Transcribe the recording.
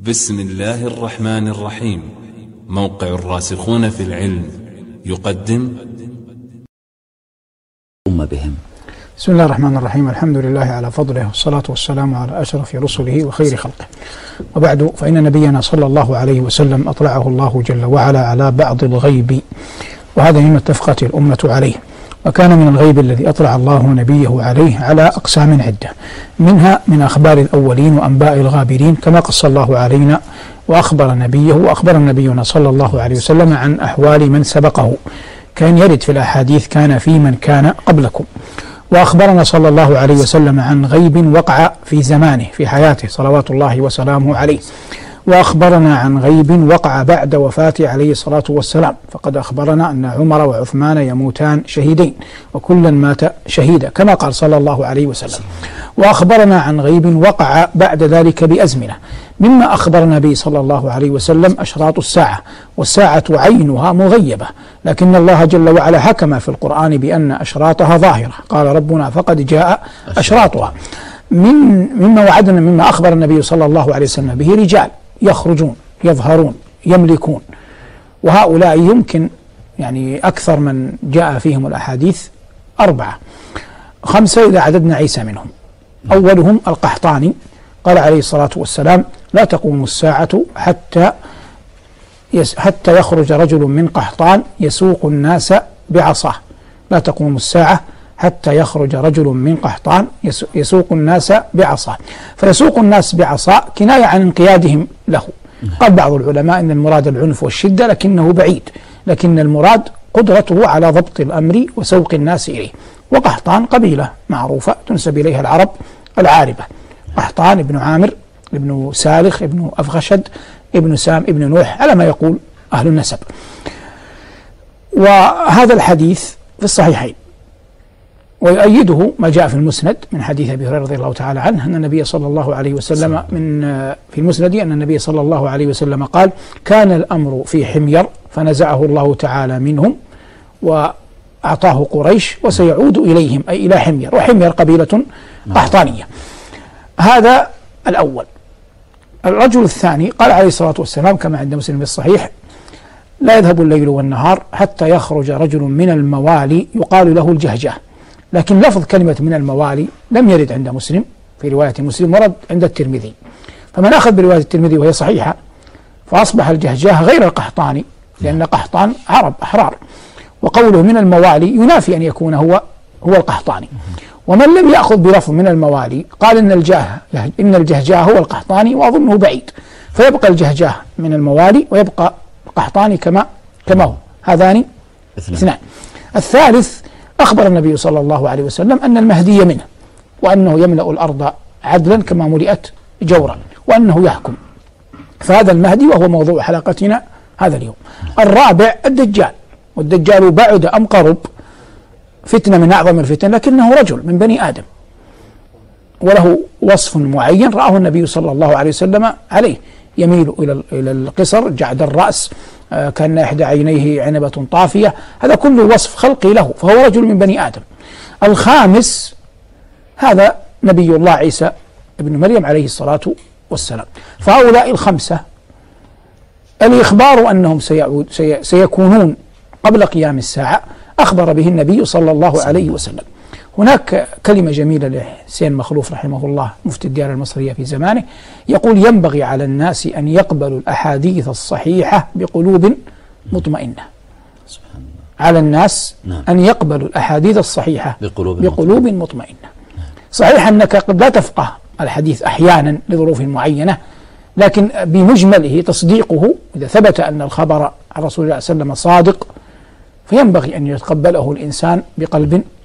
بسم الله الرحمن الرحيم. موقع الراسخون في العلم يقدم بهم. بسم الله الرحمن الرحيم. الحمد لله على فضله والصلاة والسلام على أشرف رسله وخير خلقه، وبعد، فإن نبينا صلى الله عليه وسلم أطلعه الله جل وعلا على بعض الغيب، وهذا مما اتفقت الأمة عليه. وكان من الغيب الذي أطلع الله نبيه عليه على أقسام عدة، منها من أخبار الأولين وأنباء الغابرين، كما قص الله علينا وأخبر نبيه وأخبر نبينا صلى الله عليه وسلم عن أحوال من سبقه، كان يرد في الأحاديث كان في من كان قبلكم. وأخبرنا صلى الله عليه وسلم عن غيب وقع في زمانه في حياته صلوات الله وسلامه عليه، وأخبرنا عن غيب وقع بعد وفاته عليه الصلاة والسلام، فقد أخبرنا أن عمر وعثمان يموتان شهيدين وكلا مات شهيدا كما قال صلى الله عليه وسلم. وأخبرنا عن غيب وقع بعد ذلك بأزمنة، مما أخبر النبي صلى الله عليه وسلم أشراط الساعة، والساعة عينها مغيبة، لكن الله جل وعلا حكم في القرآن بأن أشراطها ظاهرة، قال ربنا فقد جاء أشراطها. مما وعدنا مما أخبر النبي صلى الله عليه وسلم به رجال يخرجون يظهرون يملكون، وهؤلاء يمكن يعني أكثر من جاء فيهم الأحاديث 4 5 إذا عددنا عيسى منهم. أولهم القحطاني، قال عليه الصلاة والسلام لا تقوم الساعة حتى يخرج رجل من قحطان يسوق الناس بعصاه. لا تقوم الساعة حتى يخرج رجل من قحطان يسوق الناس بعصاه. فيسوق الناس بعصاه كناية عن انقيادهم له. قال بعض العلماء إن المراد العنف والشدة، لكنه بعيد، لكن المراد قدرته على ضبط الأمر وسوق الناس إليه. وقحطان قبيلة معروفة تنسب إليها العرب العاربة، قحطان ابن عامر ابن سالخ ابن أفغشد ابن سام ابن نوح على ما يقول أهل النسب. وهذا الحديث في الصحيحين، ويؤيده ما جاء في المسند من حديث أبي هريرة رضي الله تعالى عنه أن النبي صلى الله عليه وسلم في المسند أن النبي صلى الله عليه وسلم قال كان الأمر في حمير فنزعه الله تعالى منهم وأعطاه قريش وسيعود إليهم، أي إلى حمير، وحمير قبيلة قحطانية. هذا الأول. الرجل الثاني قال عليه الصلاة والسلام كما عند مسلم الصحيح لا يذهب الليل والنهار حتى يخرج رجل من الموالي يقال له الجهجاه، لكن لفظ كلمة من الموالي لم يرد عند مسلم، في رواية مسلم ورد عند الترمذي، فمن أخذ برواية الترمذي وهي صحيحة فأصبح الجهجاه غير القحطاني، لأن قحطان عرب أحرار، وقوله من الموالي ينافي أن يكون هو القحطاني. ومن لم يأخذ بلفظ من الموالي قال إن الجهجاه هو القحطاني، وأظنه بعيد، فيبقى الجهجاه من الموالي ويبقى القحطاني كما هو. هذان اثنان. الثالث أخبر النبي صلى الله عليه وسلم أن المهدي منه، وأنه يملأ الأرض عدلا كما ملئت جورا، وأنه يحكم. فهذا المهدي وهو موضوع حلقتنا هذا اليوم. الرابع الدجال، والدجال بعد أم قرب فتنة من أعظم الفتن، لكنه رجل من بني آدم وله وصف معين رآه النبي صلى الله عليه وسلم عليه، يميل إلى القصر، جعد الرأس، كان إحدى عينيه عنبة طافية، هذا كله وصف خلقي له، فهو رجل من بني آدم. الخامس هذا نبي الله عيسى ابن مريم عليه الصلاة والسلام. فهؤلاء 5 الإخبار أنهم سيكونون قبل قيام الساعة أخبر به النبي صلى الله عليه وسلم. هناك كلمة جميلة لحسين مخلوف رحمه الله مفتي الديار المصرية في زمانه، يقول ينبغي على الناس أن يقبلوا الأحاديث الصحيحة بقلوب مطمئنة. على الناس أن يقبلوا الأحاديث الصحيحة بقلوب مطمئنة. صحيح أنك قد لا تفقه الحديث أحيانا لظروف معينة، لكن بمجمله تصديقه إذا ثبت أن الخبر عن رسول الله صلى الله عليه وسلم صادق، فينبغي أن يتقبله الإنسان بقلب